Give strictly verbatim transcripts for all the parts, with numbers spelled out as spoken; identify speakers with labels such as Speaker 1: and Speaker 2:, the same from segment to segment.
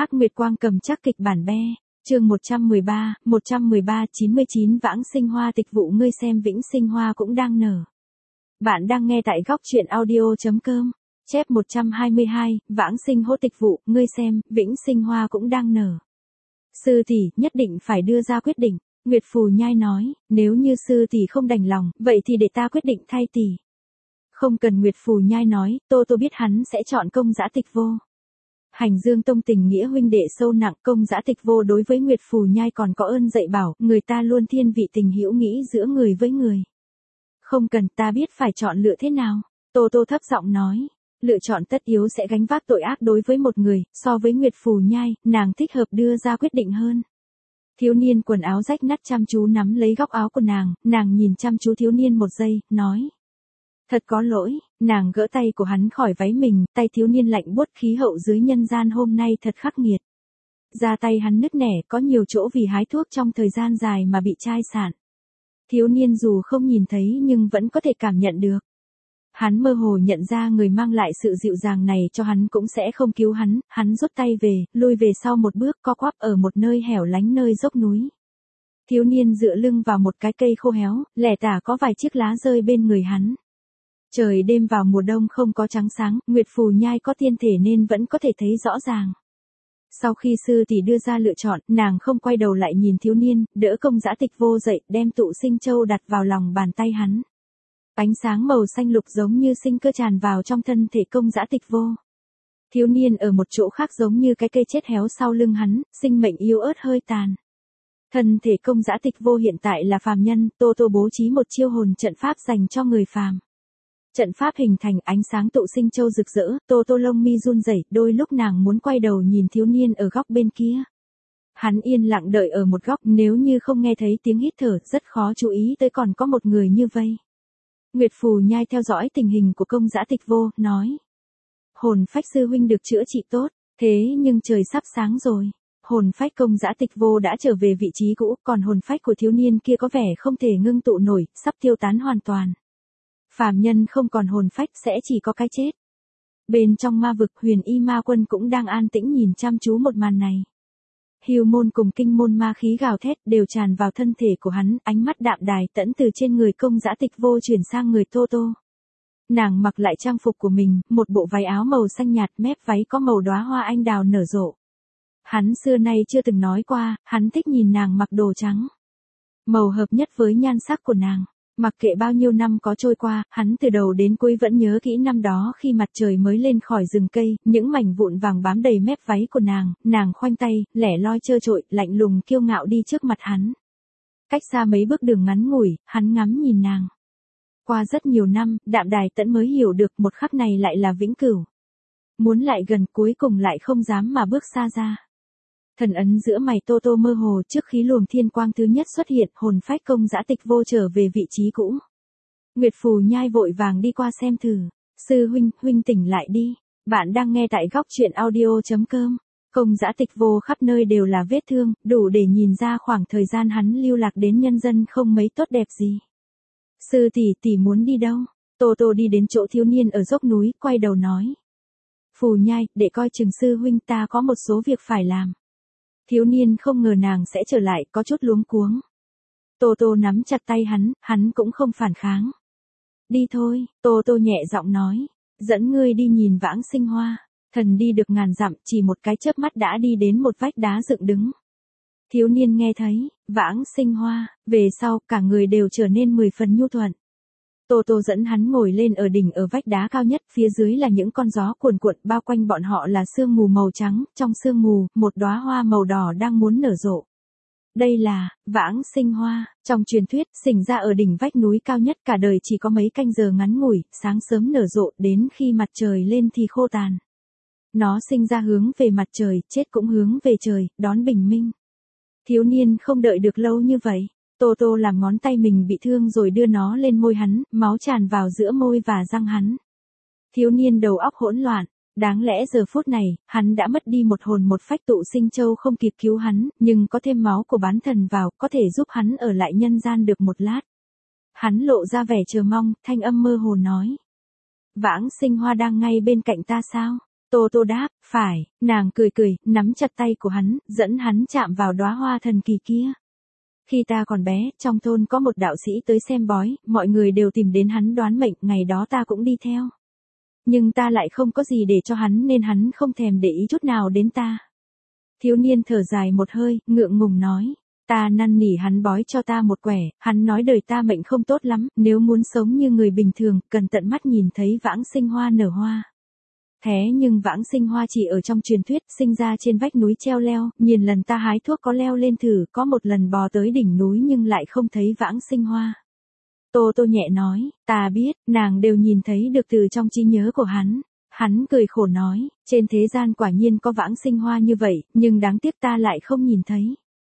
Speaker 1: Hắc Nguyệt Quang cầm chắc kịch bản be. Chương một trăm mười ba, một trăm mười ba chín mươi chín Vãng Sinh Hoa tịch vụ ngươi xem Vĩnh Sinh Hoa cũng đang nở. Bạn đang nghe tại góc truyện audio.com. Chép một trăm hai mươi hai, Vãng Sinh hốt tịch vụ, ngươi xem, Vĩnh Sinh Hoa cũng đang nở. Sư tỷ nhất định phải đưa ra quyết định. Nguyệt Phù Nhai nói, nếu như sư tỷ không đành lòng, vậy thì để ta quyết định thay tỷ. Không cần Nguyệt Phù Nhai nói, Tô Tô biết hắn sẽ chọn Công Dã Tịch Vô. Hành Dương Tông tình nghĩa huynh đệ sâu nặng, Công Dã Tịch Vô đối với Nguyệt Phù Nhai còn có ơn dạy bảo, người ta luôn thiên vị tình hữu nghĩ giữa người với người. Không cần, ta biết phải chọn lựa thế nào. Tô Tô thấp giọng nói, lựa chọn tất yếu sẽ gánh vác tội ác đối với một người, so với Nguyệt Phù Nhai, nàng thích hợp đưa ra quyết định hơn. Thiếu niên quần áo rách nát chăm chú nắm lấy góc áo của nàng, nàng nhìn chăm chú thiếu niên một giây, nói. Thật có lỗi, nàng gỡ tay của hắn khỏi váy mình, tay thiếu niên lạnh buốt, khí hậu dưới nhân gian hôm nay thật khắc nghiệt. Da tay hắn nứt nẻ, có nhiều chỗ vì hái thuốc trong thời gian dài mà bị chai sạn. Thiếu niên dù không nhìn thấy nhưng vẫn có thể cảm nhận được. Hắn mơ hồ nhận ra người mang lại sự dịu dàng này cho hắn cũng sẽ không cứu hắn, hắn rút tay về, lui về sau một bước, co quắp ở một nơi hẻo lánh nơi dốc núi. Thiếu niên dựa lưng vào một cái cây khô héo, lẻ tả có vài chiếc lá rơi bên người hắn. Trời đêm vào mùa đông không có trắng sáng, Nguyệt Phù Nhai có tiên thể nên vẫn có thể thấy rõ ràng. Sau khi sư tỷ đưa ra lựa chọn, nàng không quay đầu lại nhìn thiếu niên, đỡ Công Dã Tịch Vô dậy, đem tụ sinh châu đặt vào lòng bàn tay hắn. Ánh sáng màu xanh lục giống như sinh cơ tràn vào trong thân thể Công Dã Tịch Vô. Thiếu niên ở một chỗ khác giống như cái cây chết héo sau lưng hắn, sinh mệnh yếu ớt hơi tàn. Thân thể Công Dã Tịch Vô hiện tại là phàm nhân, Tô Tô bố trí một chiêu hồn trận pháp dành cho người phàm. Trận pháp hình thành ánh sáng tụ sinh châu rực rỡ, Tô Tô lông mi run rẩy, đôi lúc nàng muốn quay đầu nhìn thiếu niên ở góc bên kia. Hắn yên lặng đợi ở một góc, nếu như không nghe thấy tiếng hít thở, rất khó chú ý tới còn có một người như vây. Nguyệt Phù Nhai theo dõi tình hình của Công Dã Tịch Vô, nói. Hồn phách sư huynh được chữa trị tốt, thế nhưng trời sắp sáng rồi. Hồn phách Công Dã Tịch Vô đã trở về vị trí cũ, còn hồn phách của thiếu niên kia có vẻ không thể ngưng tụ nổi, sắp tiêu tán hoàn toàn. Phàm nhân không còn hồn phách sẽ chỉ có cái chết. Bên trong ma vực Huyền Y Ma Quân cũng đang an tĩnh nhìn chăm chú một màn này. Hưu môn cùng kinh môn ma khí gào thét đều tràn vào thân thể của hắn, ánh mắt đạm đài tẫn từ trên người Công Dã Tịch Vô chuyển sang người Tô Tô. Nàng mặc lại trang phục của mình, một bộ váy áo màu xanh nhạt, mép váy có màu đóa hoa anh đào nở rộ. Hắn xưa nay chưa từng nói qua, hắn thích nhìn nàng mặc đồ trắng. Màu hợp nhất với nhan sắc của nàng. Mặc kệ bao nhiêu năm có trôi qua, hắn từ đầu đến cuối vẫn nhớ kỹ năm đó khi mặt trời mới lên khỏi rừng cây, những mảnh vụn vàng bám đầy mép váy của nàng, nàng khoanh tay, lẻ loi trơ trội, lạnh lùng kiêu ngạo đi trước mặt hắn. Cách xa mấy bước đường ngắn ngủi, hắn ngắm nhìn nàng. Qua rất nhiều năm, đạm đài tẫn mới hiểu được một khắc này lại là vĩnh cửu. Muốn lại gần cuối cùng lại không dám mà bước xa ra. Thần ấn giữa mày Tô Tô mơ hồ trước khi luồng thiên quang thứ nhất xuất hiện, hồn phách Công Dã Tịch Vô trở về vị trí cũ. Nguyệt Phù Nhai vội vàng đi qua xem thử. Sư huynh, huynh tỉnh lại đi. Bạn đang nghe tại góc truyện audio.com. Công Dã Tịch Vô khắp nơi đều là vết thương, đủ để nhìn ra khoảng thời gian hắn lưu lạc đến nhân dân không mấy tốt đẹp gì. Sư tỷ tỷ muốn đi đâu? Tô Tô đi đến chỗ thiếu niên ở dốc núi, quay đầu nói. Phù Nhai, để coi chừng sư huynh, ta có một số việc phải làm. Thiếu niên không ngờ nàng sẽ trở lại, có chút luống cuống. Tô Tô nắm chặt tay hắn, hắn cũng không phản kháng. Đi thôi, Tô Tô nhẹ giọng nói, dẫn ngươi đi nhìn Vãng Sinh Hoa. Thần đi được ngàn dặm, chỉ một cái chớp mắt đã đi đến một vách đá dựng đứng. Thiếu niên nghe thấy, Vãng Sinh Hoa, về sau, cả người đều trở nên mười phần nhu thuận. Tô Tô dẫn hắn ngồi lên ở đỉnh ở vách đá cao nhất, phía dưới là những con gió cuồn cuộn, bao quanh bọn họ là sương mù màu trắng, trong sương mù, một đóa hoa màu đỏ đang muốn nở rộ. Đây là Vãng Sinh Hoa, trong truyền thuyết, sinh ra ở đỉnh vách núi cao nhất, cả đời chỉ có mấy canh giờ ngắn ngủi, sáng sớm nở rộ, đến khi mặt trời lên thì khô tàn. Nó sinh ra hướng về mặt trời, chết cũng hướng về trời, đón bình minh. Thiếu niên không đợi được lâu như vậy. Tô Tô làm ngón tay mình bị thương rồi đưa nó lên môi hắn, máu tràn vào giữa môi và răng hắn. Thiếu niên đầu óc hỗn loạn, đáng lẽ giờ phút này, hắn đã mất đi một hồn một phách tụ sinh châu không kịp cứu hắn, nhưng có thêm máu của bán thần vào, có thể giúp hắn ở lại nhân gian được một lát. Hắn lộ ra vẻ chờ mong, thanh âm mơ hồ nói. Vãng Sinh Hoa đang ngay bên cạnh ta sao? Tô Tô đáp, phải, nàng cười cười, nắm chặt tay của hắn, dẫn hắn chạm vào đóa hoa thần kỳ kia. Khi ta còn bé, trong thôn có một đạo sĩ tới xem bói, mọi người đều tìm đến hắn đoán mệnh, ngày đó ta cũng đi theo. Nhưng ta lại không có gì để cho hắn nên hắn không thèm để ý chút nào đến ta. Thiếu niên thở dài một hơi, ngượng ngùng nói. Ta năn nỉ hắn bói cho ta một quẻ, hắn nói đời ta mệnh không tốt lắm, nếu muốn sống như người bình thường, cần tận mắt nhìn thấy vãng sinh hoa nở hoa. Thế nhưng vãng sinh hoa chỉ ở trong truyền thuyết, sinh ra trên vách núi treo leo, nhìn lần ta hái thuốc có leo lên thử, có một lần bò tới đỉnh núi nhưng lại không thấy vãng sinh hoa. Tô Tô nhẹ nói, ta biết, nàng đều nhìn thấy được từ trong trí nhớ của hắn. Hắn cười khổ nói, trên thế gian quả nhiên có vãng sinh hoa như vậy, nhưng đáng tiếc ta lại không nhìn thấy.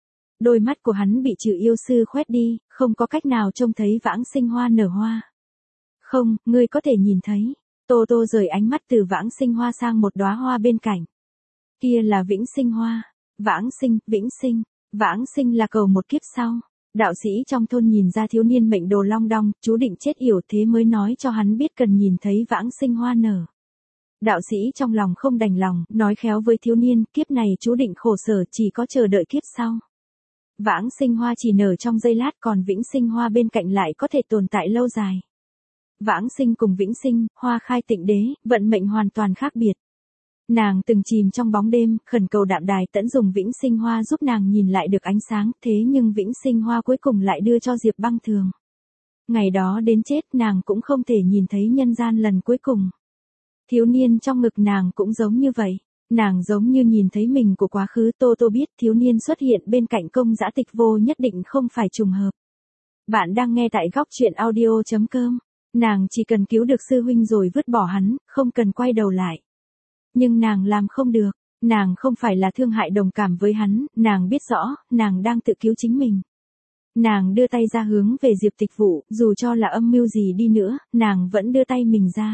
Speaker 1: Đôi mắt của hắn bị trừ yêu sư khoét đi, không có cách nào trông thấy vãng sinh hoa nở hoa. Không, ngươi có thể nhìn thấy. Tô Tô rời ánh mắt từ vãng sinh hoa sang một đóa hoa bên cạnh. Kia là vĩnh sinh hoa. Vãng sinh, vĩnh sinh. Vãng sinh là cầu một kiếp sau. Đạo sĩ trong thôn nhìn ra thiếu niên mệnh đồ long đong, chú định chết yểu thế mới nói cho hắn biết cần nhìn thấy vãng sinh hoa nở. Đạo sĩ trong lòng không đành lòng, nói khéo với thiếu niên, kiếp này chú định khổ sở, chỉ có chờ đợi kiếp sau. Vãng sinh hoa chỉ nở trong giây lát, còn vĩnh sinh hoa bên cạnh lại có thể tồn tại lâu dài. Vãng sinh cùng vĩnh sinh, hoa khai tịnh đế, vận mệnh hoàn toàn khác biệt. Nàng từng chìm trong bóng đêm, khẩn cầu Đạm Đài Tẫn dùng vĩnh sinh hoa giúp nàng nhìn lại được ánh sáng, thế nhưng vĩnh sinh hoa cuối cùng lại đưa cho Diệp Băng Thường. Ngày đó đến chết nàng cũng không thể nhìn thấy nhân gian lần cuối cùng. Thiếu niên trong ngực nàng cũng giống như vậy. Nàng giống như nhìn thấy mình của quá khứ. Tô Tô biết thiếu niên xuất hiện bên cạnh Công Dã Tịch Vô nhất định không phải trùng hợp. Bạn đang nghe tại góc truyện audio chấm com. Nàng chỉ cần cứu được sư huynh rồi vứt bỏ hắn, không cần quay đầu lại. Nhưng nàng làm không được. Nàng không phải là thương hại đồng cảm với hắn, nàng biết rõ, nàng đang tự cứu chính mình. Nàng đưa tay ra hướng về Diệp Tịch Vũ, dù cho là âm mưu gì đi nữa, nàng vẫn đưa tay mình ra.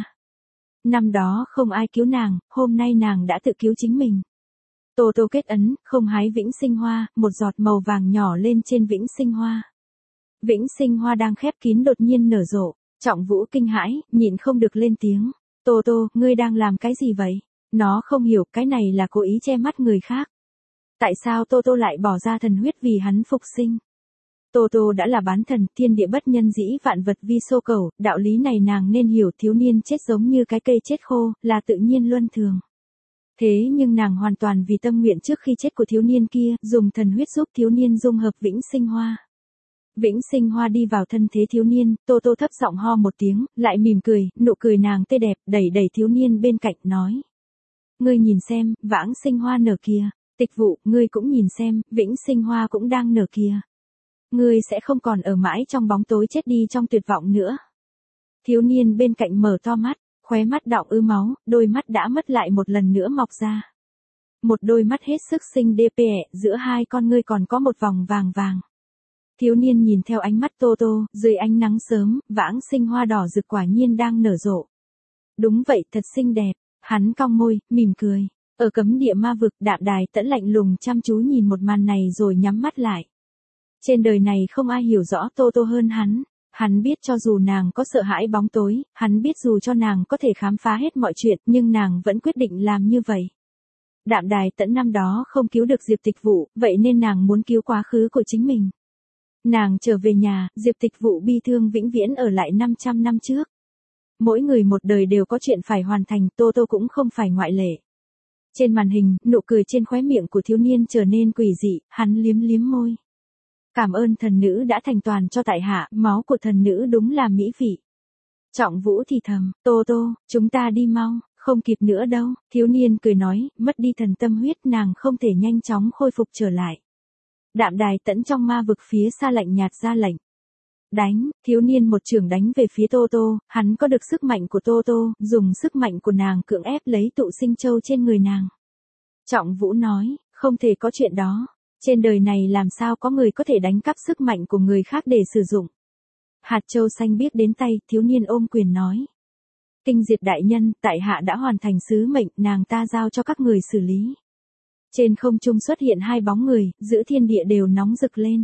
Speaker 1: Năm đó không ai cứu nàng, hôm nay nàng đã tự cứu chính mình. Tô Tô kết ấn, không hái vĩnh sinh hoa, một giọt màu vàng nhỏ lên trên vĩnh sinh hoa. Vĩnh sinh hoa đang khép kín đột nhiên nở rộ, Trọng Vũ kinh hãi, nhịn không được lên tiếng. Tô Tô, ngươi đang làm cái gì vậy? Nó không hiểu, cái này là cố ý che mắt người khác. Tại sao Tô Tô lại bỏ ra thần huyết vì hắn phục sinh? Tô Tô đã là bán thần, thiên địa bất nhân dĩ vạn vật vi xô cầu, đạo lý này nàng nên hiểu. Thiếu niên chết giống như cái cây chết khô, là tự nhiên luân thường. Thế nhưng nàng hoàn toàn vì tâm nguyện trước khi chết của thiếu niên kia, dùng thần huyết giúp thiếu niên dung hợp vĩnh sinh hoa. Vĩnh sinh hoa đi vào thân thế thiếu niên, Tô Tô thấp giọng ho một tiếng, lại mỉm cười, nụ cười nàng tươi đẹp, đẩy đẩy thiếu niên bên cạnh, nói. Ngươi nhìn xem, vãng sinh hoa nở kìa. Tịch Vụ, ngươi cũng nhìn xem, vĩnh sinh hoa cũng đang nở kìa. Ngươi sẽ không còn ở mãi trong bóng tối chết đi trong tuyệt vọng nữa. Thiếu niên bên cạnh mở to mắt, khóe mắt đọng ứ máu, đôi mắt đã mất lại một lần nữa mọc ra. Một đôi mắt hết sức xinh đẹp, giữa hai con ngươi còn có một vòng vàng vàng. Thiếu niên nhìn theo ánh mắt Tô Tô, dưới ánh nắng sớm, vãng sinh hoa đỏ rực quả nhiên đang nở rộ. Đúng vậy, thật xinh đẹp. Hắn cong môi, mỉm cười. Ở cấm địa ma vực, Đạm Đài Tẫn lạnh lùng chăm chú nhìn một màn này rồi nhắm mắt lại. Trên đời này không ai hiểu rõ Tô Tô hơn hắn. Hắn biết cho dù nàng có sợ hãi bóng tối, hắn biết dù cho nàng có thể khám phá hết mọi chuyện, nhưng nàng vẫn quyết định làm như vậy. Đạm Đài Tẫn năm đó không cứu được Diệp Tịch Vũ, vậy nên nàng muốn cứu quá khứ của chính mình. Nàng trở về nhà, Diệp Tịch Vũ bi thương vĩnh viễn ở lại năm trăm năm trước. Mỗi người một đời đều có chuyện phải hoàn thành, Tô Tô cũng không phải ngoại lệ. Trên màn hình, nụ cười trên khóe miệng của thiếu niên trở nên quỷ dị, hắn liếm liếm môi. Cảm ơn thần nữ đã thành toàn cho tại hạ, máu của thần nữ đúng là mỹ vị. Trọng Vũ thì thầm, Tô Tô, chúng ta đi mau, không kịp nữa đâu. Thiếu niên cười nói, mất đi thần tâm huyết nàng không thể nhanh chóng khôi phục trở lại. Đạm Đài Tẫn trong ma vực phía xa lạnh nhạt ra lệnh. Đánh, thiếu niên một trường đánh về phía Tô Tô, hắn có được sức mạnh của Tô Tô, dùng sức mạnh của nàng cưỡng ép lấy tụ sinh châu trên người nàng. Trọng Vũ nói, không thể có chuyện đó. Trên đời này làm sao có người có thể đánh cắp sức mạnh của người khác để sử dụng. Hạt châu xanh biếc đến tay, thiếu niên ôm quyền nói. Kinh Diệt đại nhân, tại hạ đã hoàn thành sứ mệnh, nàng ta giao cho các người xử lý. Trên không trung xuất hiện hai bóng người, giữa thiên địa đều nóng rực lên.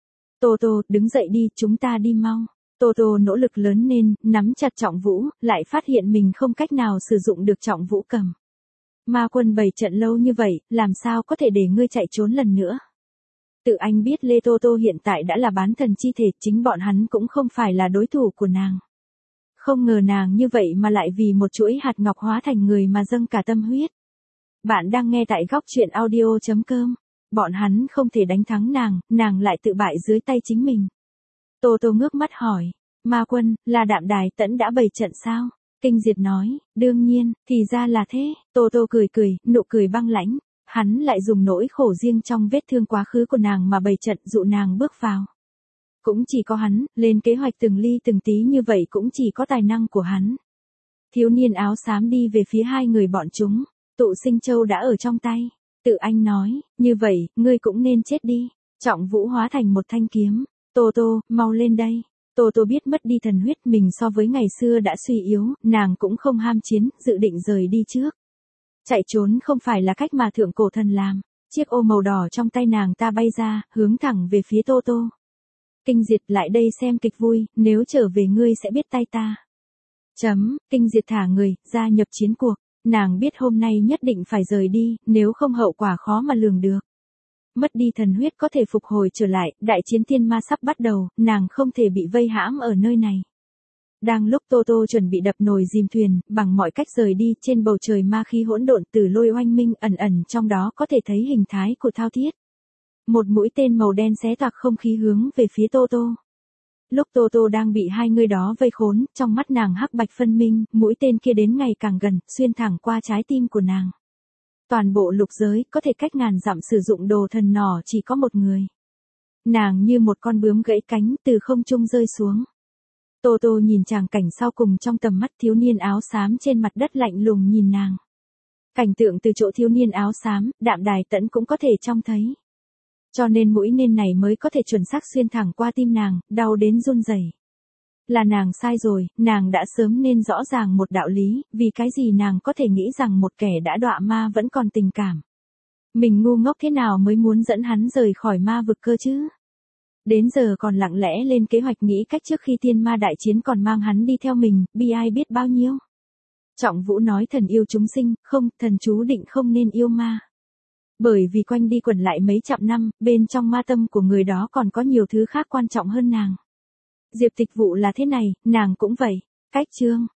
Speaker 1: Tô Tô, đứng dậy đi, chúng ta đi mau. Tô Tô nỗ lực lớn lên, nắm chặt Trọng Vũ, lại phát hiện mình không cách nào sử dụng được Trọng Vũ cầm. Ma quân bày trận lâu như vậy, làm sao có thể để ngươi chạy trốn lần nữa? Tự anh biết Lê Tô Tô hiện tại đã là bán thần chi thể, chính bọn hắn cũng không phải là đối thủ của nàng. Không ngờ nàng như vậy mà lại vì một chuỗi hạt ngọc hóa thành người mà dâng cả tâm huyết. Bạn đang nghe tại góc truyện audio chấm com. Bọn hắn không thể đánh thắng nàng, nàng lại tự bại dưới tay chính mình. Tô Tô ngước mắt hỏi, Ma quân, là Đạm Đài Tẫn đã bày trận sao? Kinh Diệt nói, đương nhiên, thì ra là thế. Tô Tô cười cười, nụ cười băng lãnh. Hắn lại dùng nỗi khổ riêng trong vết thương quá khứ của nàng mà bày trận dụ nàng bước vào. Cũng chỉ có hắn, lên kế hoạch từng ly từng tí như vậy cũng chỉ có tài năng của hắn. Thiếu niên áo xám đi về phía hai người bọn chúng, Tụ Sinh Châu đã ở trong tay. Tự anh nói, như vậy, ngươi cũng nên chết đi. Trọng Vũ hóa thành một thanh kiếm. Tô Tô, mau lên đây. Tô Tô biết mất đi thần huyết mình so với ngày xưa đã suy yếu, nàng cũng không ham chiến, dự định rời đi trước. Chạy trốn không phải là cách mà thượng cổ thần làm. Chiếc ô màu đỏ trong tay nàng ta bay ra, hướng thẳng về phía Tô Tô. Kinh Diệt, lại đây xem kịch vui, nếu trở về ngươi sẽ biết tay ta. Chấm, Kinh Diệt thả người, gia nhập chiến cuộc. Nàng biết hôm nay nhất định phải rời đi, nếu không hậu quả khó mà lường được. Mất đi thần huyết có thể phục hồi trở lại, đại chiến thiên ma sắp bắt đầu, nàng không thể bị vây hãm ở nơi này. Đang lúc Tô Tô chuẩn bị đập nồi dìm thuyền, bằng mọi cách rời đi, trên bầu trời ma khí hỗn độn từ lôi oanh minh ẩn ẩn trong đó có thể thấy hình thái của thao thiết. Một mũi tên màu đen xé toạc không khí hướng về phía Tô Tô. Lúc Tô Tô đang bị hai người đó vây khốn, trong mắt nàng hắc bạch phân minh, mũi tên kia đến ngày càng gần, xuyên thẳng qua trái tim của nàng. Toàn bộ lục giới, có thể cách ngàn dặm sử dụng đồ thần nỏ chỉ có một người. Nàng như một con bướm gãy cánh từ không trung rơi xuống. Tô Tô nhìn tràng cảnh sau cùng trong tầm mắt, thiếu niên áo xám trên mặt đất lạnh lùng nhìn nàng. Cảnh tượng từ chỗ thiếu niên áo xám, Đạm Đài Tẫn cũng có thể trông thấy. Cho nên mũi tên này mới có thể chuẩn xác xuyên thẳng qua tim nàng, đau đến run rẩy. Là nàng sai rồi, nàng đã sớm nên rõ ràng một đạo lý, vì cái gì nàng có thể nghĩ rằng một kẻ đã đọa ma vẫn còn tình cảm. Mình ngu ngốc thế nào mới muốn dẫn hắn rời khỏi ma vực cơ chứ? Đến giờ còn lặng lẽ lên kế hoạch nghĩ cách trước khi thiên ma đại chiến còn mang hắn đi theo mình, bi ai biết bao nhiêu. Trọng Vũ nói thần yêu chúng sinh, không, thần chú định không nên yêu ma. Bởi vì quanh đi quẩn lại mấy trăm năm, bên trong ma tâm của người đó còn có nhiều thứ khác quan trọng hơn nàng. Diệp Tịch Vụ là thế này, nàng cũng vậy. Cách chương